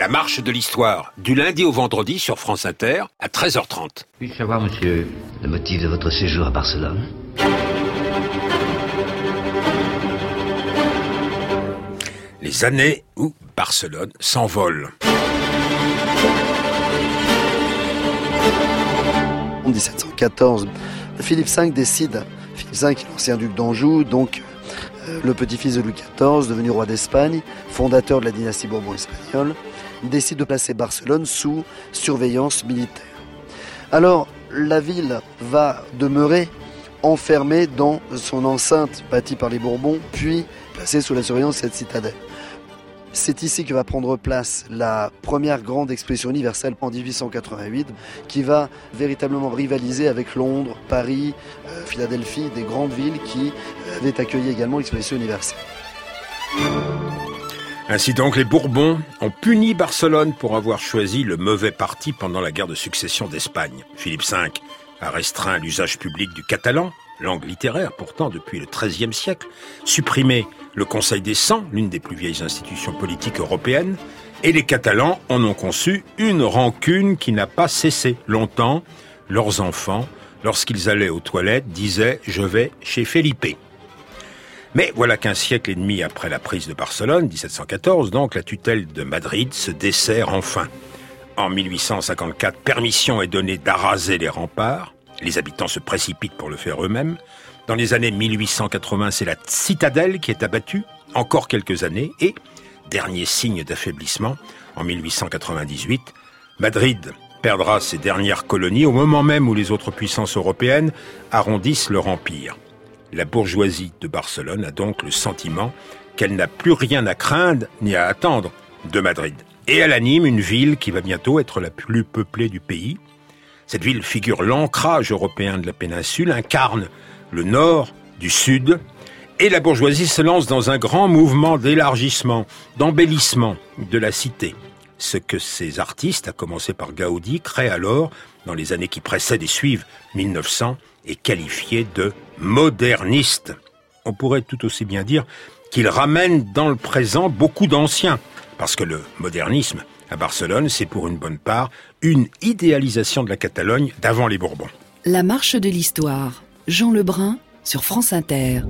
marche de l'histoire, du lundi au vendredi sur France Inter, à 13h30. Puis-je savoir, monsieur, le motif de votre séjour à Barcelone ? Les années où Barcelone s'envole. En 1714, Philippe V décide, Philippe V est l'ancien duc d'Anjou, donc le petit-fils de Louis XIV, devenu roi d'Espagne, fondateur de la dynastie Bourbon-espagnole, décide de placer Barcelone sous surveillance militaire. Alors, la ville va demeurer enfermée dans son enceinte bâtie par les Bourbons, puis placée sous la surveillance de cette citadelle. C'est ici que va prendre place la première grande exposition universelle en 1888, qui va véritablement rivaliser avec Londres, Paris, Philadelphie, des grandes villes qui avaient accueilli également l'exposition universelle. Ainsi donc, les Bourbons ont puni Barcelone pour avoir choisi le mauvais parti pendant la guerre de succession d'Espagne. Philippe V a restreint l'usage public du catalan, langue littéraire pourtant depuis le XIIIe siècle, supprimé le Conseil des 100, l'une des plus vieilles institutions politiques européennes, et les Catalans en ont conçu une rancune qui n'a pas cessé. Longtemps, leurs enfants, lorsqu'ils allaient aux toilettes, disaient « je vais chez Felipe ». Mais voilà qu'un siècle et demi après la prise de Barcelone, 1714, donc, la tutelle de Madrid se dessert enfin. En 1854, permission est donnée d'araser les remparts. Les habitants se précipitent pour le faire eux-mêmes. Dans les années 1880, c'est la citadelle qui est abattue, encore quelques années, et, dernier signe d'affaiblissement, en 1898, Madrid perdra ses dernières colonies au moment même où les autres puissances européennes arrondissent leur empire. La bourgeoisie de Barcelone a donc le sentiment qu'elle n'a plus rien à craindre ni à attendre de Madrid. Et elle anime une ville qui va bientôt être la plus peuplée du pays. Cette ville figure l'ancrage européen de la péninsule, incarne le nord du sud, et la bourgeoisie se lance dans un grand mouvement d'élargissement, d'embellissement de la cité. Ce que ces artistes, à commencer par Gaudi, créent alors, dans les années qui précèdent et suivent 1900, est qualifié de moderniste. On pourrait tout aussi bien dire qu'il ramène dans le présent beaucoup d'anciens, parce que le modernisme à Barcelone, c'est pour une bonne part une idéalisation de la Catalogne d'avant les Bourbons. La marche de l'histoire. Jean Lebrun sur France Inter.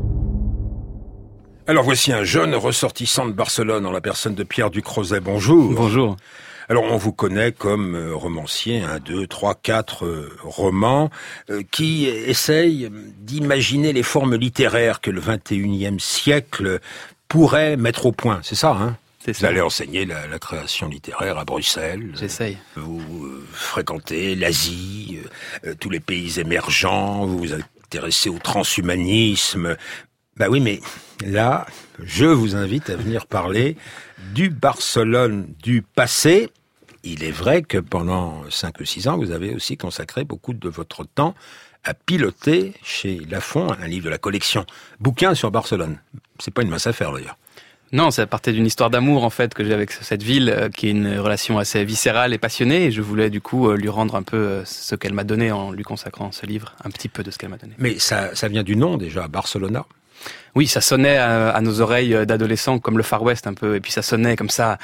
Alors voici un jeune ressortissant de Barcelone en la personne de Pierre Ducrozet. Bonjour. Bonjour. Alors on vous connaît comme romancier, 1, 2, 3, 4 romans qui essayent d'imaginer les formes littéraires que le 21e siècle pourrait mettre au point. C'est ça, hein ? Vous allez enseigner la création littéraire à Bruxelles. J'essaye. Vous fréquentez l'Asie, tous les pays émergents, vous vous intéressez au transhumanisme. Bah oui, mais là, je vous invite à venir parler du Barcelone du passé. Il est vrai que pendant 5 ou 6 ans, vous avez aussi consacré beaucoup de votre temps à piloter chez Lafon un livre de la collection Bouquins sur Barcelone. C'est pas une mince affaire d'ailleurs. Non, ça partait d'une histoire d'amour en fait que j'ai avec cette ville, qui est une relation assez viscérale et passionnée, et je voulais du coup lui rendre un peu ce qu'elle m'a donné en lui consacrant ce livre, un petit peu de ce qu'elle m'a donné. Mais ça vient du nom déjà, Barcelona. Oui, ça sonnait à nos oreilles d'adolescents comme le Far West un peu, et puis ça sonnait comme ça,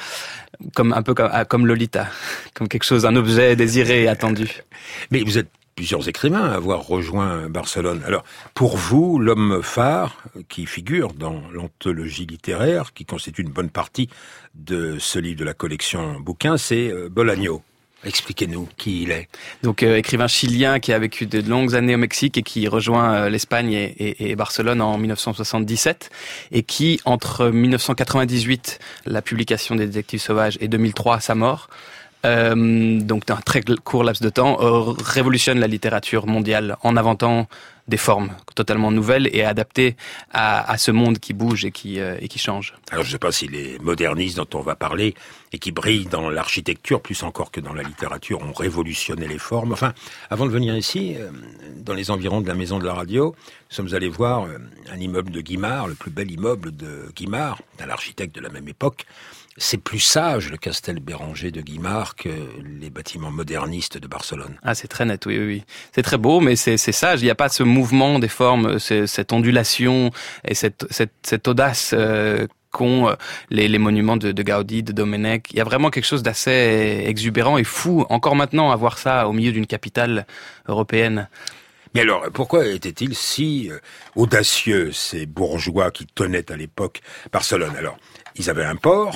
comme Lolita, comme quelque chose, un objet désiré et attendu. Mais vous êtes plusieurs écrivains à avoir rejoint Barcelone. Alors, pour vous, l'homme phare qui figure dans l'anthologie littéraire, qui constitue une bonne partie de ce livre de la collection Bouquins, c'est Bolaño. Expliquez-nous qui il est. Donc, écrivain chilien qui a vécu de longues années au Mexique et qui rejoint l'Espagne et Barcelone en 1977, et qui, entre 1998, la publication des Détectives Sauvages, et 2003, sa mort, donc d'un très court laps de temps, révolutionne la littérature mondiale en inventant des formes totalement nouvelles et adaptées à ce monde qui bouge et qui change. Alors je ne sais pas si les modernistes dont on va parler et qui brillent dans l'architecture plus encore que dans la littérature ont révolutionné les formes. Enfin, avant de venir ici, dans les environs de la maison de la radio, nous sommes allés voir un immeuble de Guimard, le plus bel immeuble de Guimard, d'un architecte de la même époque. C'est plus sage, le Castel Béranger de Guimard, que les bâtiments modernistes de Barcelone. Ah, c'est très net, oui. C'est très beau, mais c'est sage. Il n'y a pas ce mouvement des formes, cette ondulation et cette audace qu'ont les monuments de Gaudi, de Domenech. Il y a vraiment quelque chose d'assez exubérant et fou, encore maintenant, à voir ça au milieu d'une capitale européenne. Mais alors, pourquoi étaient-ils si audacieux, ces bourgeois qui tenaient à l'époque Barcelone? Alors, ils avaient un port,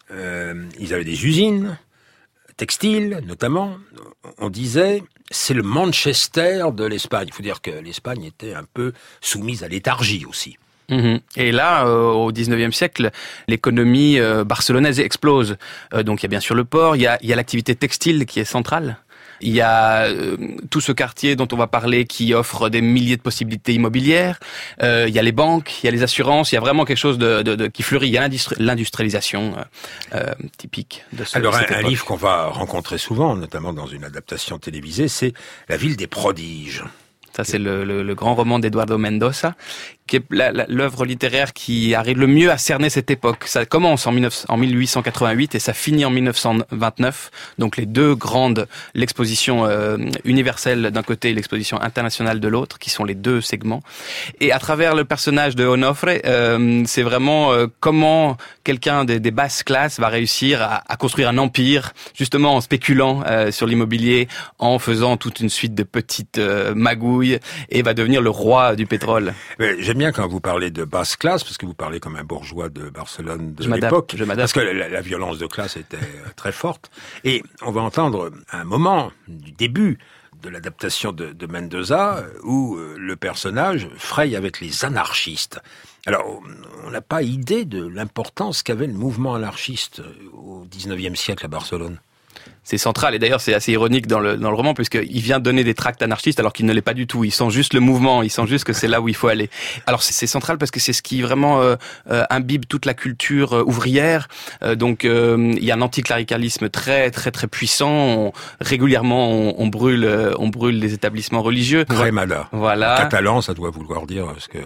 ils avaient des usines, textiles notamment. On disait, c'est le Manchester de l'Espagne. Il faut dire que l'Espagne était un peu soumise à léthargie aussi. Et là, au 19e siècle, l'économie barcelonaise explose. Donc il y a bien sûr le port, il y a l'activité textile qui est centrale. Il y a tout ce quartier dont on va parler qui offre des milliers de possibilités immobilières. Il y a les banques, il y a les assurances. Il y a vraiment quelque chose qui fleurit. Il y a l'industrialisation typique de cette époque. Alors un livre qu'on va rencontrer souvent, notamment dans une adaptation télévisée, c'est La ville des prodiges. Ça, c'est le grand roman d'Eduardo Mendoza, qui est l'œuvre littéraire qui arrive le mieux à cerner cette époque. Ça commence en 1888 et ça finit en 1929. Donc les deux grandes, l'exposition universelle d'un côté et l'exposition internationale de l'autre, qui sont les deux segments. Et à travers le personnage de Onofre, c'est vraiment comment quelqu'un des basses classes va réussir à construire un empire, justement en spéculant sur l'immobilier, en faisant toute une suite de petites magouilles, et va devenir le roi du pétrole. J'aime bien quand vous parlez de basse classe, parce que vous parlez comme un bourgeois de Barcelone de l'époque. Parce que la violence de classe était très forte. Et on va entendre un moment du début de l'adaptation de Mendoza où le personnage fraye avec les anarchistes. Alors, on n'a pas idée de l'importance qu'avait le mouvement anarchiste au 19e siècle à Barcelone. C'est central, et d'ailleurs c'est assez ironique dans le roman, puisqu'il vient donner des tracts anarchistes alors qu'il ne l'est pas du tout. Il sent juste le mouvement, il sent juste que c'est là où il faut aller. Alors c'est central parce que c'est ce qui vraiment imbibe toute la culture ouvrière. Donc il y a un anticléricalisme très très très puissant. Régulièrement on brûle les établissements religieux. Cremada. Voilà. En catalan, ça doit vouloir dire ce que.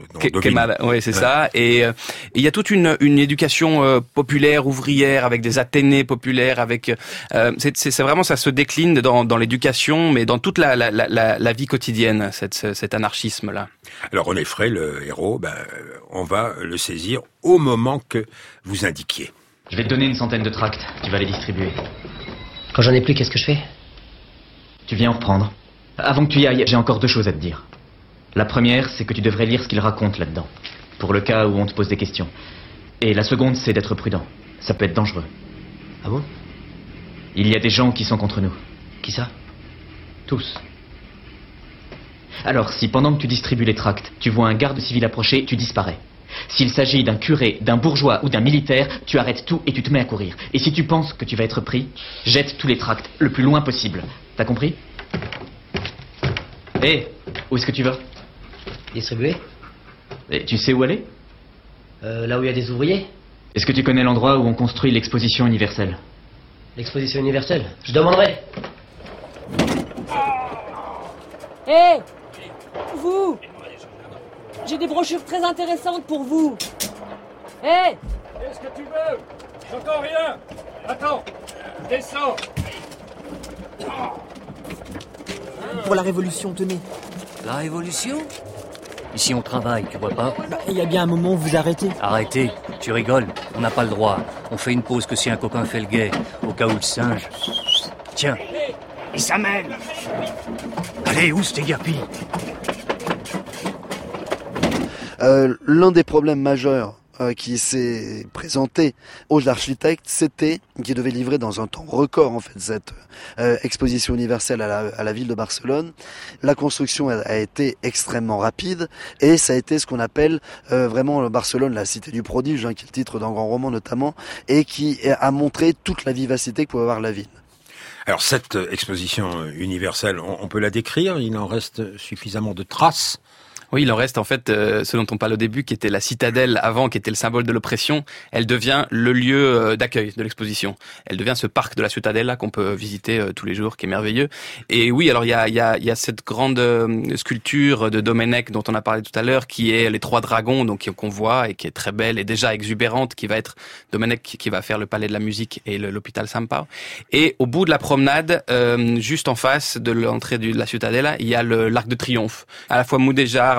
Oui, c'est ça. Et il y a toute une éducation populaire, ouvrière, avec des athénées populaires, avec c'est vraiment, ça se décline dans l'éducation, mais dans toute la vie quotidienne, cet anarchisme-là. Alors René Frey, le héros, on va le saisir au moment que vous indiquiez. Je vais te donner une centaine de tracts, tu vas les distribuer. Quand j'en ai plus, qu'est-ce que je fais? Tu viens en reprendre. Avant que tu y ailles, j'ai encore deux choses à te dire. La première, c'est que tu devrais lire ce qu'il raconte là-dedans, pour le cas où on te pose des questions. Et la seconde, c'est d'être prudent. Ça peut être dangereux. Ah bon? Il y a des gens qui sont contre nous. Qui ça? Tous. Alors, si pendant que tu distribues les tracts, tu vois un garde civil approcher, tu disparais. S'il s'agit d'un curé, d'un bourgeois ou d'un militaire, tu arrêtes tout et tu te mets à courir. Et si tu penses que tu vas être pris, jette tous les tracts le plus loin possible. T'as compris? Hé, où est-ce que tu vas? Distribuer? Et tu sais où aller? Là où il y a des ouvriers. Est-ce que tu connais l'endroit où on construit l'exposition universelle? L'exposition universelle? Je demanderai. Hé, vous! J'ai des brochures très intéressantes pour vous. Hé! Qu'est-ce que tu veux? J'entends rien. Attends, descends. Pour la Révolution, tenez. La Révolution? Ici on travaille, tu vois pas? Il y a bien un moment où vous arrêtez. Arrêtez, tu rigoles, on n'a pas le droit. On fait une pause que si un copain fait le guet, au cas où le singe. Tiens, il s'amène. Allez, où c'est Guerpi? L'un des problèmes majeurs qui s'est présenté aux architectes, c'était qu'ils devaient livrer dans un temps record en fait cette exposition universelle à la ville de Barcelone. La construction a été extrêmement rapide et ça a été ce qu'on appelle vraiment Barcelone, la cité du prodige, qui est le titre d'un grand roman notamment, et qui a montré toute la vivacité que pouvait avoir la ville. Alors cette exposition universelle, on peut la décrire? Il en reste suffisamment de traces? Oui, il en reste en fait ce dont on parle au début, qui était la citadelle avant, qui était le symbole de l'oppression. Elle devient le lieu d'accueil de l'exposition. Elle devient ce parc de la Ciutadella qu'on peut visiter tous les jours, qui est merveilleux. Et oui, alors il y a cette grande sculpture de Domenech dont on a parlé tout à l'heure, qui est les trois dragons, donc qu'on voit et qui est très belle et déjà exubérante, qui va être Domenech qui va faire le palais de la musique et l'hôpital Sant Pau. Et au bout de la promenade, juste en face de l'entrée de la Ciutadella, il y a l'arc de triomphe, à la fois mudéjar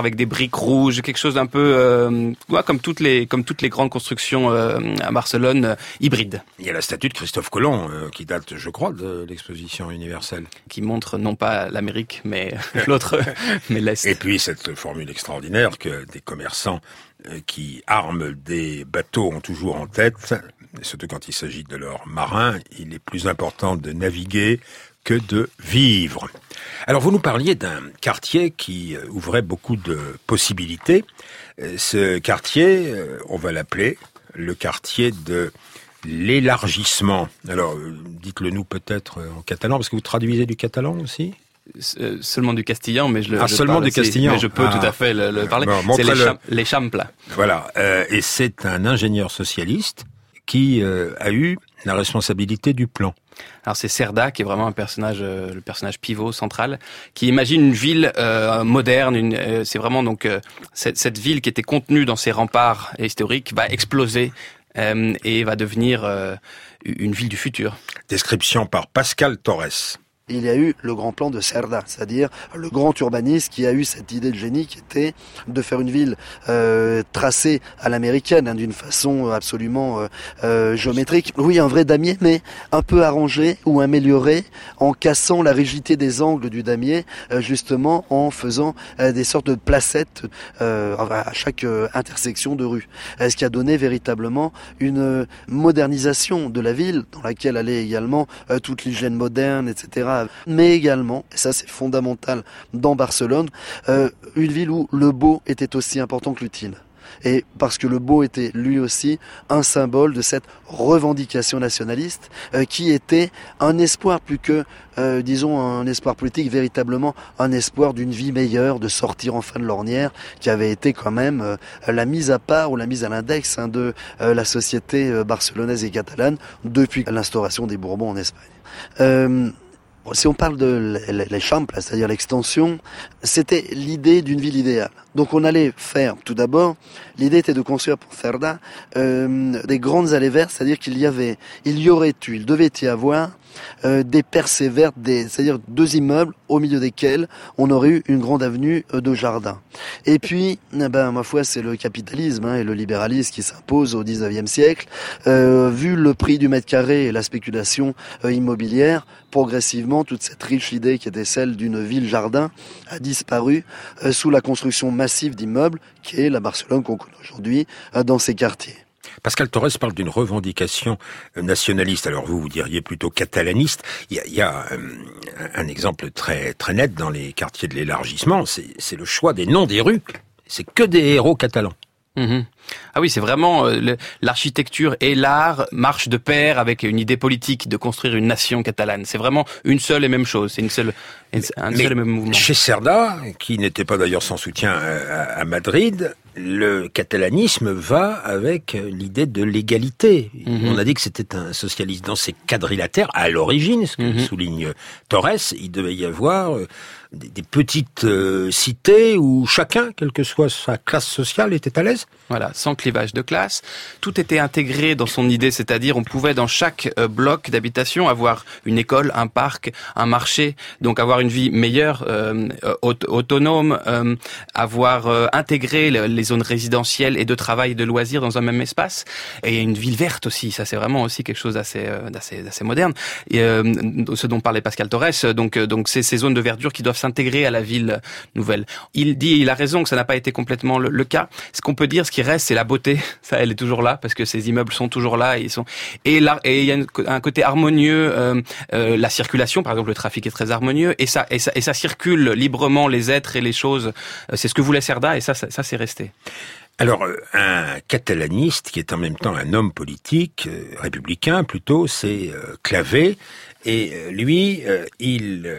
avec des briques rouges, quelque chose d'un peu comme toutes les grandes constructions à Barcelone, hybrides. Il y a la statue de Christophe Colomb qui date, je crois, de l'exposition universelle, qui montre non pas l'Amérique mais l'autre, mais l'Est. Et puis cette formule extraordinaire que des commerçants qui arment des bateaux ont toujours en tête, surtout quand il s'agit de leurs marins, il est plus important de naviguer que de vivre. Alors vous nous parliez d'un quartier qui ouvrait beaucoup de possibilités. Ce quartier, on va l'appeler le quartier de l'élargissement. Alors dites-le nous peut-être en catalan, parce que vous traduisez du catalan aussi ? Seulement du castillan, mais je seulement du castillan. Mais je peux tout à fait le parler. Bon, c'est les Champla. Voilà. Et c'est un ingénieur socialiste qui a eu la responsabilité du plan. Alors c'est Cerda qui est vraiment le personnage pivot central, qui imagine une ville moderne. C'est vraiment donc cette ville qui était contenue dans ses remparts historiques va exploser et va devenir une ville du futur. Description par Pascal Torres. Il y a eu le grand plan de Cerda, c'est-à-dire le grand urbaniste qui a eu cette idée de génie qui était de faire une ville tracée à l'américaine, d'une façon absolument géométrique. Oui, un vrai damier, mais un peu arrangé ou amélioré en cassant la rigidité des angles du damier, justement en faisant des sortes de placettes à chaque intersection de rue. Ce qui a donné véritablement une modernisation de la ville, dans laquelle allait également toute l'hygiène moderne, etc., mais également, et ça c'est fondamental dans Barcelone, une ville où le beau était aussi important que l'utile. Et parce que le beau était lui aussi un symbole de cette revendication nationaliste qui était un espoir plus que, disons, un espoir politique, véritablement un espoir d'une vie meilleure, de sortir enfin de l'ornière, qui avait été quand même la mise à part ou la mise à l'index de la société barcelonaise et catalane depuis l'instauration des Bourbons en Espagne. Si on parle de les Champla, c'est-à-dire l'extension, c'était l'idée d'une ville idéale. Donc on allait faire, tout d'abord, l'idée était de construire pour Cerda des grandes allées vertes, c'est-à-dire il devait y avoir des percées vertes, c'est-à-dire 2 immeubles au milieu desquels on aurait eu une grande avenue de jardins. Et puis, ma foi, c'est le capitalisme et le libéralisme qui s'impose au 19e siècle. Vu le prix du mètre carré et la spéculation immobilière, progressivement, toute cette riche idée qui était celle d'une ville-jardin a disparu sous la construction massive d'immeubles qui est la Barcelone qu'on connaît aujourd'hui dans ces quartiers. Pascal Torres parle d'une revendication nationaliste. Alors vous diriez plutôt catalaniste. Il y a un exemple très très net dans les quartiers de l'élargissement. C'est le choix des noms des rues. C'est que des héros catalans. Mmh. Ah oui, c'est vraiment l'architecture et l'art marchent de pair avec une idée politique de construire une nation catalane. C'est vraiment une seule et même chose. C'est un seul et même mouvement. Chez Cerda, qui n'était pas d'ailleurs sans soutien à Madrid, le catalanisme va avec l'idée de l'égalité. Mmh. On a dit que c'était un socialiste dans ses quadrilatères à l'origine, ce que souligne Torres. Il devait y avoir des petites cités où chacun, quelle que soit sa classe sociale, était à l'aise. Voilà, sans clivage de classe. Tout était intégré dans son idée, c'est-à-dire on pouvait dans chaque bloc d'habitation avoir une école, un parc, un marché, donc avoir une vie meilleure, autonome, avoir intégré les zones résidentielles et de travail et de loisirs dans un même espace, et une ville verte aussi. Ça, c'est vraiment aussi quelque chose d'assez moderne. Et ce dont parlait Pascal Torres, donc c'est ces zones de verdure qui doivent s'intégrer à la ville nouvelle. Il a raison que ça n'a pas été complètement le cas. Ce qu'on peut dire, ce qui reste, c'est la beauté. Ça, elle est toujours là parce que ces immeubles sont toujours là. Et il y a un côté harmonieux. La circulation, par exemple, le trafic est très harmonieux et ça circule librement les êtres et les choses. C'est ce que voulait Cerda et ça c'est resté. Alors, un catalaniste qui est en même temps un homme politique, républicain plutôt, c'est Clavé. Et lui, il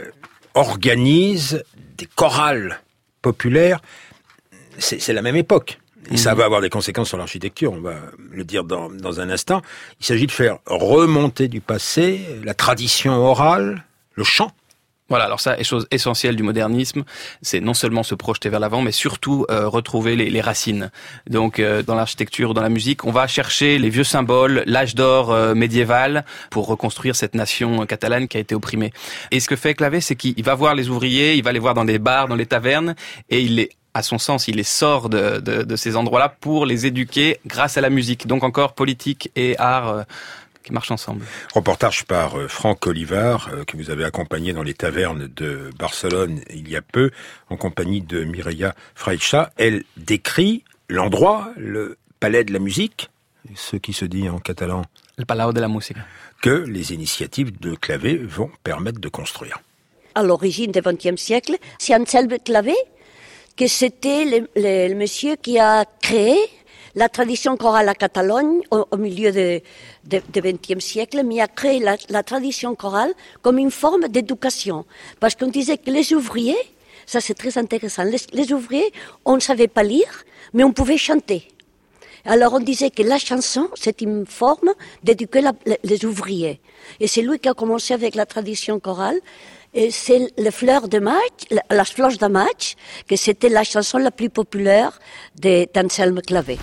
organise des chorales populaires. C'est la même époque. Et ça va avoir des conséquences sur l'architecture, on va le dire dans un instant. Il s'agit de faire remonter du passé la tradition orale, le chant. Voilà, alors ça, chose essentielle du modernisme, c'est non seulement se projeter vers l'avant, mais surtout retrouver les racines. Donc dans l'architecture, dans la musique, on va chercher les vieux symboles, l'âge d'or médiéval, pour reconstruire cette nation catalane qui a été opprimée. Et ce que fait Clavé, c'est qu'il va voir les ouvriers, il va les voir dans des bars, dans les tavernes, et il les à son sens, il les sort de ces endroits-là pour les éduquer grâce à la musique. Donc encore politique et art qui marchent ensemble. Reportage par Franck Olivard, que vous avez accompagné dans les tavernes de Barcelone il y a peu, en compagnie de Mireia Freixa. Elle décrit l'endroit, le palais de la musique, ce qui se dit en catalan. Le Palau de la Música. Que les initiatives de Clavé vont permettre de construire. À l'origine du XXe siècle, c'est Anselme Clavé, que c'était le monsieur qui a créé la tradition chorale à Catalogne au milieu du XXe siècle, mais a créé la tradition chorale comme une forme d'éducation. Parce qu'on disait que les ouvriers, ça c'est très intéressant, les ouvriers, on ne savait pas lire, mais on pouvait chanter. Alors on disait que la chanson, c'est une forme d'éduquer les ouvriers. Et c'est lui qui a commencé avec la tradition chorale. Et c'est les fleurs de maig, les flors de maig, que c'était la chanson la plus populaire d'Anselme Clavé.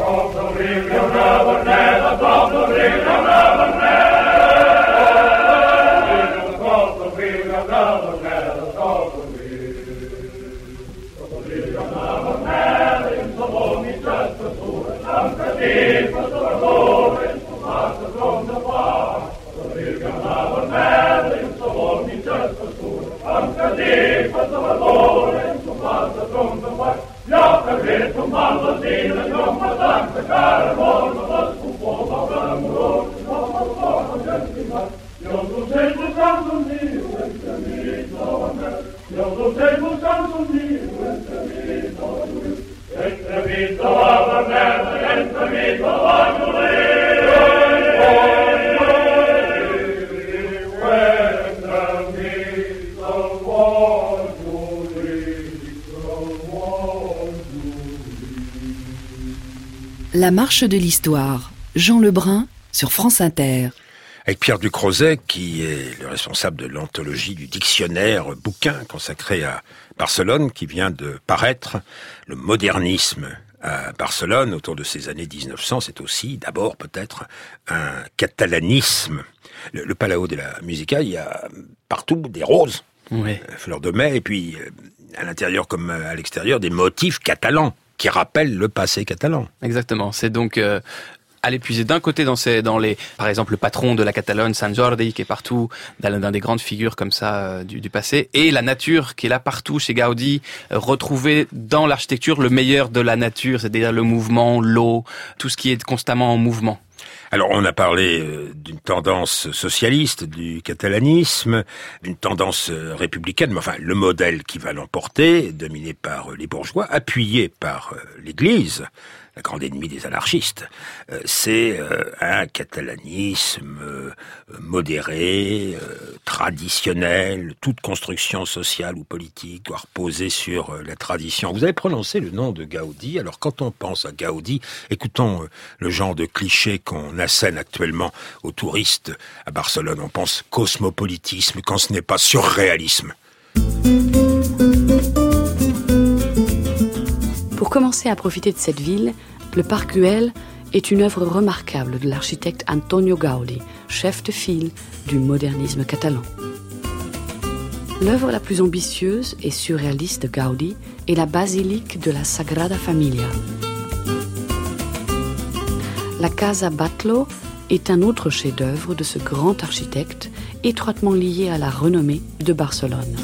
La marche de l'histoire, Jean Lebrun sur France Inter. Avec Pierre Ducrozet, qui est le responsable de l'anthologie du dictionnaire bouquin consacré à Barcelone, qui vient de paraître. Le modernisme à Barcelone, autour de ces années 1900, c'est aussi d'abord peut-être un catalanisme. Le Palau de la Música, il y a partout des roses, fleurs de mai, et puis à l'intérieur comme à l'extérieur, des motifs catalans qui rappellent le passé catalan. Exactement, c'est donc aller puiser d'un côté par exemple le patron de la Catalogne, Sant Jordi, qui est partout, dans des grandes figures comme ça du passé, et la nature qui est là partout chez Gaudi, retrouver dans l'architecture le meilleur de la nature, c'est-à-dire le mouvement, l'eau, tout ce qui est constamment en mouvement. Alors, on a parlé d'une tendance socialiste, du catalanisme, d'une tendance républicaine, mais enfin, le modèle qui va l'emporter, dominé par les bourgeois, appuyé par l'Église, la grande ennemie des anarchistes, c'est un catalanisme modéré, traditionnel. Toute construction sociale ou politique doit reposer sur la tradition. Vous avez prononcé le nom de Gaudi. Alors quand on pense à Gaudi, écoutons le genre de cliché qu'on assène actuellement aux touristes à Barcelone. On pense cosmopolitisme quand ce n'est pas surréalisme. Pour commencer à profiter de cette ville, le Parc Güell est une œuvre remarquable de l'architecte Antonio Gaudi, chef de file du modernisme catalan. L'œuvre la plus ambitieuse et surréaliste de Gaudi est la basilique de la Sagrada Familia. La Casa Batlló est un autre chef-d'œuvre de ce grand architecte étroitement lié à la renommée de Barcelone.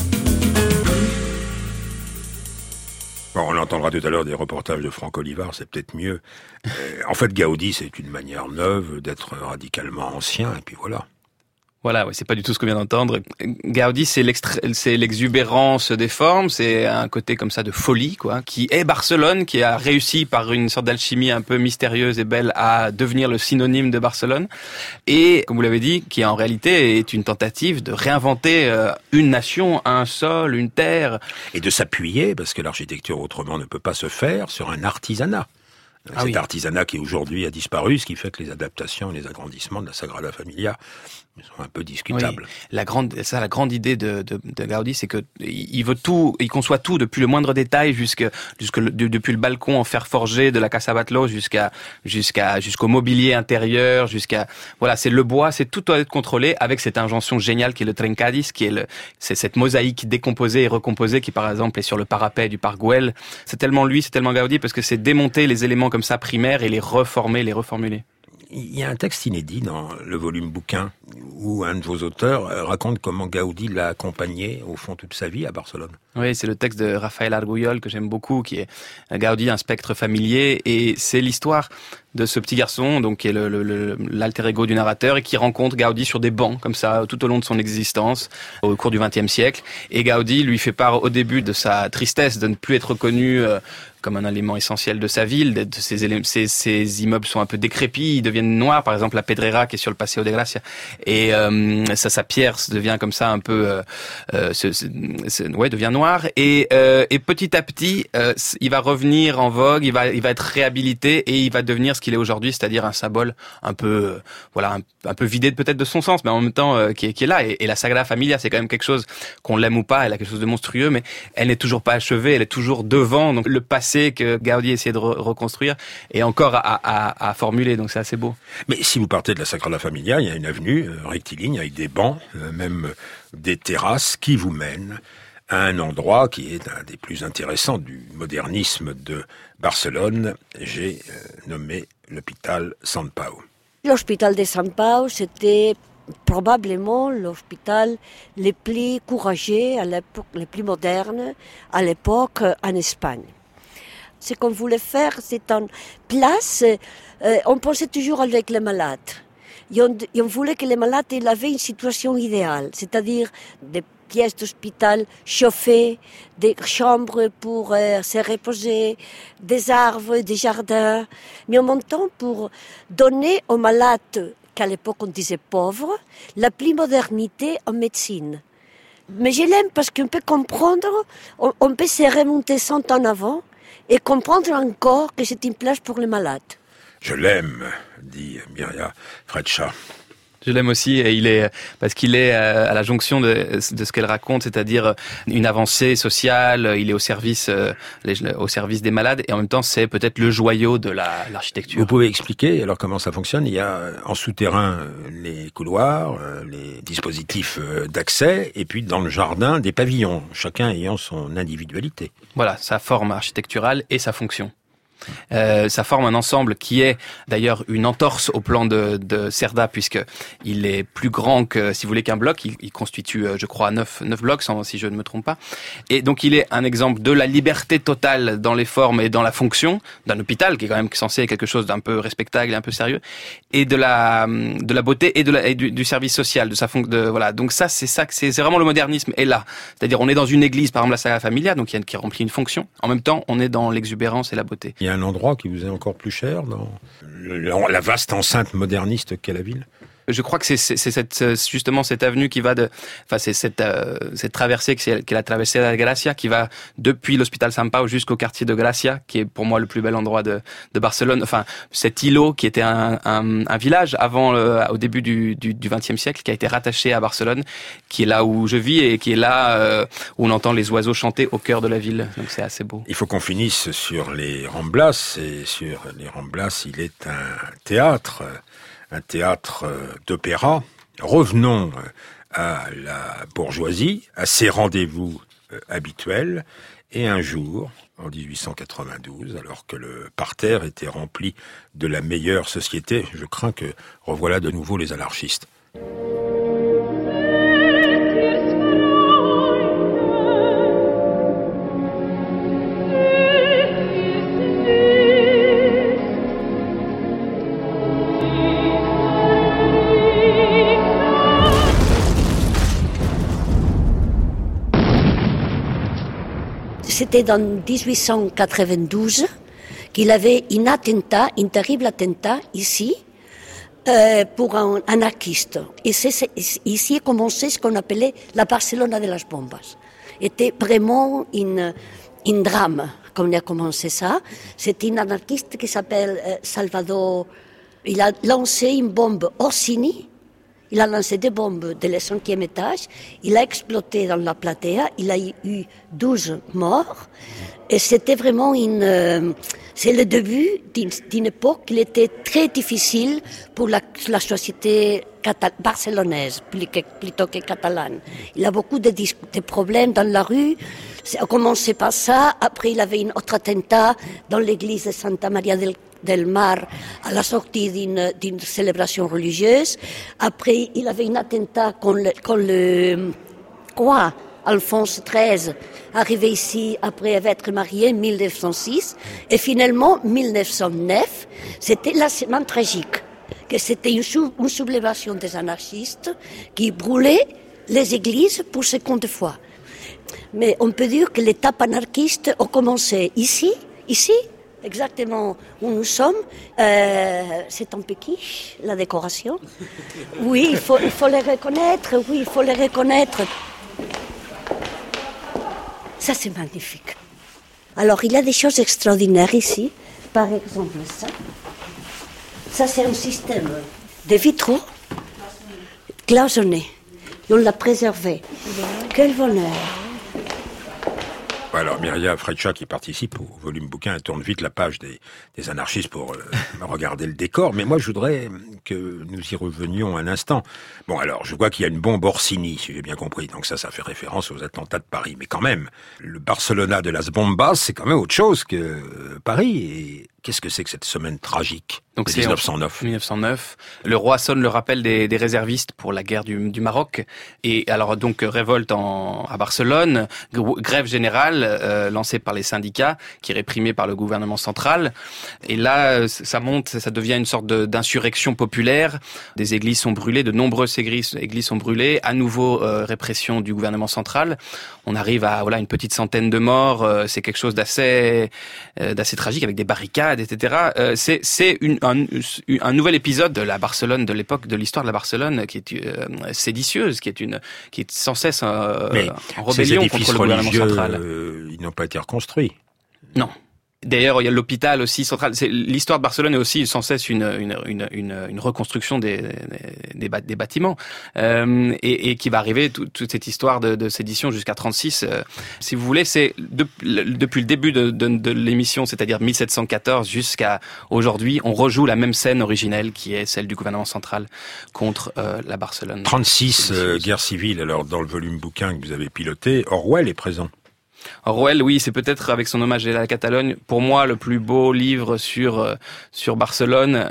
Bon, on entendra tout à l'heure des reportages de Franck Olivard, c'est peut-être mieux. En fait, Gaudi, c'est une manière neuve d'être radicalement ancien, et puis voilà. Voilà, ouais, c'est pas du tout ce qu'on vient d'entendre. Gaudi, c'est l'exubérance des formes, c'est un côté comme ça de folie, quoi, qui est Barcelone, qui a réussi par une sorte d'alchimie un peu mystérieuse et belle à devenir le synonyme de Barcelone. Et, comme vous l'avez dit, qui en réalité est une tentative de réinventer une nation, un sol, une terre. Et de s'appuyer, parce que l'architecture autrement ne peut pas se faire, sur un artisanat. Cet artisanat qui aujourd'hui a disparu, ce qui fait que les adaptations et les agrandissements de la Sagrada Familia sont un peu discutables. Oui. La grande idée de Gaudi, c'est que il veut tout, il conçoit tout depuis le moindre détail depuis le balcon en fer forgé de la Casa Batlló jusqu'au mobilier intérieur, voilà, c'est le bois, c'est tout doit être contrôlé avec cette invention géniale qui est le trencadis, c'est cette mosaïque décomposée et recomposée qui par exemple est sur le parapet du Parc Güell. C'est tellement Gaudi parce que c'est démonter les éléments comme ça primaires et les reformer, les reformuler. Il y a un texte inédit dans le volume bouquin où un de vos auteurs raconte comment Gaudi l'a accompagné au fond toute sa vie à Barcelone. Oui, c'est le texte de Rafael Arguyol que j'aime beaucoup, qui est Gaudi, un spectre familier, et c'est l'histoire de ce petit garçon, donc qui est l'alter ego du narrateur, et qui rencontre Gaudi sur des bancs comme ça tout au long de son existence au cours du XXe siècle. Et Gaudi lui fait part au début de sa tristesse de ne plus être reconnu comme un élément essentiel de sa ville. Ces immeubles sont un peu décrépits, ils deviennent noirs. Par exemple, la Pedrera qui est sur le Paseo de Gracia, et sa pierre devient comme ça un peu, devient noire. Et petit à petit, il va revenir en vogue, il va être réhabilité et il va devenir ce qu'il est aujourd'hui, c'est-à-dire un symbole un peu, un peu vidé peut-être de son sens, mais en même temps qui est là. Et la Sagrada Familia, c'est quand même quelque chose, qu'on l'aime ou pas, elle a quelque chose de monstrueux, mais elle n'est toujours pas achevée, elle est toujours devant. Donc le passé que Gaudi essayait de reconstruire est encore à formuler, donc c'est assez beau. Mais si vous partez de la Sagrada Familia, il y a une avenue rectiligne avec des bancs, même des terrasses qui vous mènent à un endroit qui est un des plus intéressants du modernisme de Barcelone. J'ai nommé l'hôpital Sant Pau. L'hôpital de Sant Pau, c'était probablement l'hôpital le plus courageux à l'époque, le plus moderne à l'époque en Espagne. Ce qu'on voulait faire, c'est une place, on pensait toujours avec les malades. Et on voulait que les malades avaient une situation idéale, c'est-à-dire des pièces d'hôpital chauffées, des chambres pour se reposer, des arbres, des jardins, mais en même temps pour donner aux malades, qu'à l'époque on disait pauvres, la plus modernité en médecine. Mais je l'aime parce qu'on peut comprendre, on peut se remonter 100 ans avant et comprendre encore que c'est une place pour les malades. Je l'aime, dit Mireia Freccia. Je l'aime aussi, et parce qu'il est à la jonction de ce qu'elle raconte, c'est-à-dire une avancée sociale, il est au service des malades, et en même temps c'est peut-être le joyau de l'architecture. Vous pouvez expliquer alors comment ça fonctionne? Il y a en souterrain les couloirs, les dispositifs d'accès, et puis dans le jardin des pavillons, chacun ayant son individualité. Voilà, sa forme architecturale et sa fonction. Ça forme un ensemble qui est d'ailleurs une entorse au plan de Cerda, puisque il est plus grand que, si vous voulez, qu'un bloc. Il constitue, je crois, 9 blocs, si je ne me trompe pas. Et donc il est un exemple de la liberté totale dans les formes et dans la fonction d'un hôpital qui est quand même censé être quelque chose d'un peu respectable et un peu sérieux, et de la beauté et du service social, voilà. Donc ça c'est vraiment le modernisme est là. C'est-à-dire on est dans une église, par exemple la Sagrada Familia, donc qui remplit une fonction. En même temps, on est dans l'exubérance et la beauté. Il y a un endroit qui vous est encore plus cher dans la vaste enceinte moderniste qu'est la ville? Je crois que c'est justement cette avenue qui va c'est cette traversée qui est la traversée de Gracia, qui va depuis l'hôpital Sant Pau jusqu'au quartier de Gracia, qui est pour moi le plus bel endroit de Barcelone. Enfin, cet îlot qui était un village au début du XXe siècle, qui a été rattaché à Barcelone, qui est là où je vis et qui est là où on entend les oiseaux chanter au cœur de la ville. Donc c'est assez beau. Il faut qu'on finisse sur les Ramblas, et sur les Ramblas, il est un théâtre d'opéra. Revenons à la bourgeoisie, à ses rendez-vous habituels, et un jour, en 1892, alors que le parterre était rempli de la meilleure société, je crains que revoilà de nouveau les anarchistes. C'était en 1892 qu'il avait un terrible attentat ici pour un anarchiste. Et ici a commencé ce qu'on appelait la Barcelona de las bombas. C'était vraiment une un drame, comme il a commencé ça. C'est un anarchiste qui s'appelle Salvador. Il a lancé une bombe Orsini. Il a lancé des bombes de le 5e étage. Il a exploté dans la platea. Il a eu 12 morts. Et c'était vraiment c'est le début d'une époque qui était très difficile pour la société barcelonaise, plutôt que catalane. Il a beaucoup de problèmes dans la rue. Ça a commencé par ça. Après, il avait un autre attentat dans l'église de Santa Maria del Mar à la sortie d'une célébration religieuse. Après, il avait un attentat quand le roi Alphonse XIII arrivé ici après être marié en 1906. Et finalement, 1909, c'était la semaine tragique. Que c'était une soulèvement des anarchistes qui brûlaient les églises pour seconde fois. Mais on peut dire que l'étape anarchiste a commencé ici, exactement où nous sommes. C'est un peu quiche, la décoration. Oui, il faut les reconnaître, Ça, c'est magnifique. Alors, il y a des choses extraordinaires ici. Par exemple, ça. Ça, c'est un système de vitraux cloisonnés. Et on l'a préservé. Quel bonheur. Alors, Myria Freccia, qui participe au volume bouquin, elle tourne vite la page des anarchistes pour regarder le décor. Mais moi, je voudrais que nous y revenions un instant. Bon, alors, je vois qu'il y a une bombe Orsini, si j'ai bien compris. Donc ça fait référence aux attentats de Paris. Mais quand même, le Barcelona de las Bombas, c'est quand même autre chose que Paris. Et qu'est-ce que c'est que cette semaine tragique donc de 1909 1909. Le roi sonne le rappel des réservistes pour la guerre du Maroc. Et alors, donc, révolte à Barcelone, grève générale lancée par les syndicats, qui est réprimée par le gouvernement central. Et là, ça monte, ça devient une sorte d'insurrection populaire. Des églises sont brûlées, de nombreuses églises sont brûlées. À nouveau, répression du gouvernement central. On arrive à une petite centaine de morts. C'est quelque chose d'assez tragique, avec des barricades, etc. C'est un nouvel épisode de la Barcelone, de l'époque de l'histoire de la Barcelone, qui est séditieuse, qui est sans cesse en rébellion contre le gouvernement central. Ils n'ont pas été reconstruits. Non. D'ailleurs, il y a l'hôpital aussi central. L'histoire de Barcelone est aussi sans cesse une reconstruction des bâtiments, et qui va arriver toute cette histoire de sédition jusqu'à 36. Si vous voulez, c'est depuis le début de l'émission, c'est-à-dire 1714 jusqu'à aujourd'hui, on rejoue la même scène originelle qui est celle du gouvernement central contre la Barcelone. 36 guerre civile. Alors dans le volume bouquin que vous avez piloté, Orwell est présent. Orwell, oui, c'est peut-être avec son hommage à la Catalogne, pour moi, le plus beau livre sur Barcelone.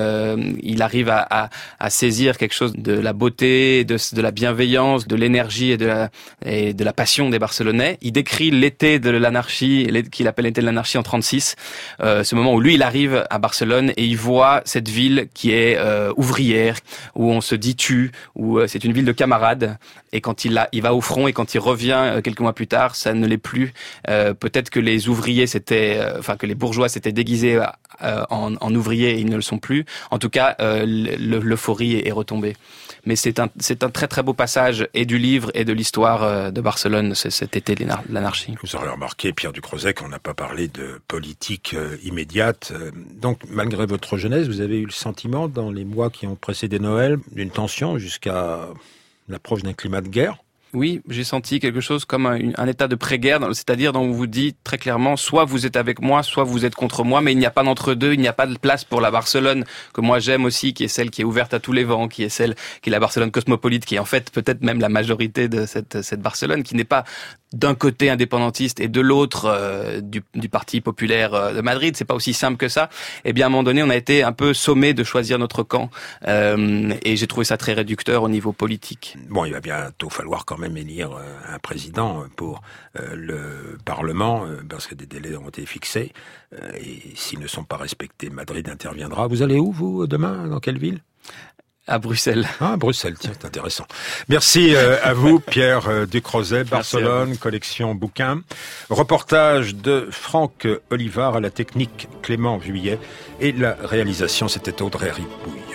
Il arrive à saisir quelque chose de la beauté, de la bienveillance, de l'énergie et de la passion des Barcelonais. Il décrit l'été de l'anarchie, qu'il appelle l'été de l'anarchie en 36, ce moment où lui, il arrive à Barcelone et il voit cette ville qui est ouvrière, où on se dit tu, où c'est une ville de camarades. Et quand il va au front et quand il revient quelques mois plus tard, ça ne l'est plus. Peut-être que les ouvriers que les bourgeois s'étaient déguisés en ouvriers et ils ne le sont plus. En tout cas, l'euphorie est retombée. Mais c'est un très très beau passage et du livre et de l'histoire de Barcelone, cet été de l'anarchie. Vous aurez remarqué, Pierre Ducrozet, qu'on n'a pas parlé de politique immédiate. Donc, malgré votre jeunesse, vous avez eu le sentiment, dans les mois qui ont précédé Noël, d'une tension jusqu'à l'approche d'un climat de guerre? Oui, j'ai senti quelque chose comme un état de pré-guerre, c'est-à-dire dont on vous dit très clairement, soit vous êtes avec moi, soit vous êtes contre moi, mais il n'y a pas d'entre-deux, il n'y a pas de place pour la Barcelone, que moi j'aime aussi, qui est celle qui est ouverte à tous les vents, qui est la Barcelone cosmopolite, qui est en fait peut-être même la majorité de cette Barcelone, qui n'est pas d'un côté indépendantiste et de l'autre du Parti populaire de Madrid. C'est pas aussi simple que ça. Et bien à un moment donné, on a été un peu sommé de choisir notre camp, et j'ai trouvé ça très réducteur au niveau politique. Bon, il va bientôt falloir quand même élire un président pour le Parlement, parce que des délais ont été fixés, et s'ils ne sont pas respectés, Madrid interviendra. Vous allez où, vous, demain? Dans quelle ville? À Bruxelles. Ah, Bruxelles, tiens, c'est intéressant. Merci à vous, Pierre Ducrozet, Barcelone, collection bouquin. Reportage de Franck Olivard, à la technique Clément Vuillet, et la réalisation, c'était Audrey Ripouille.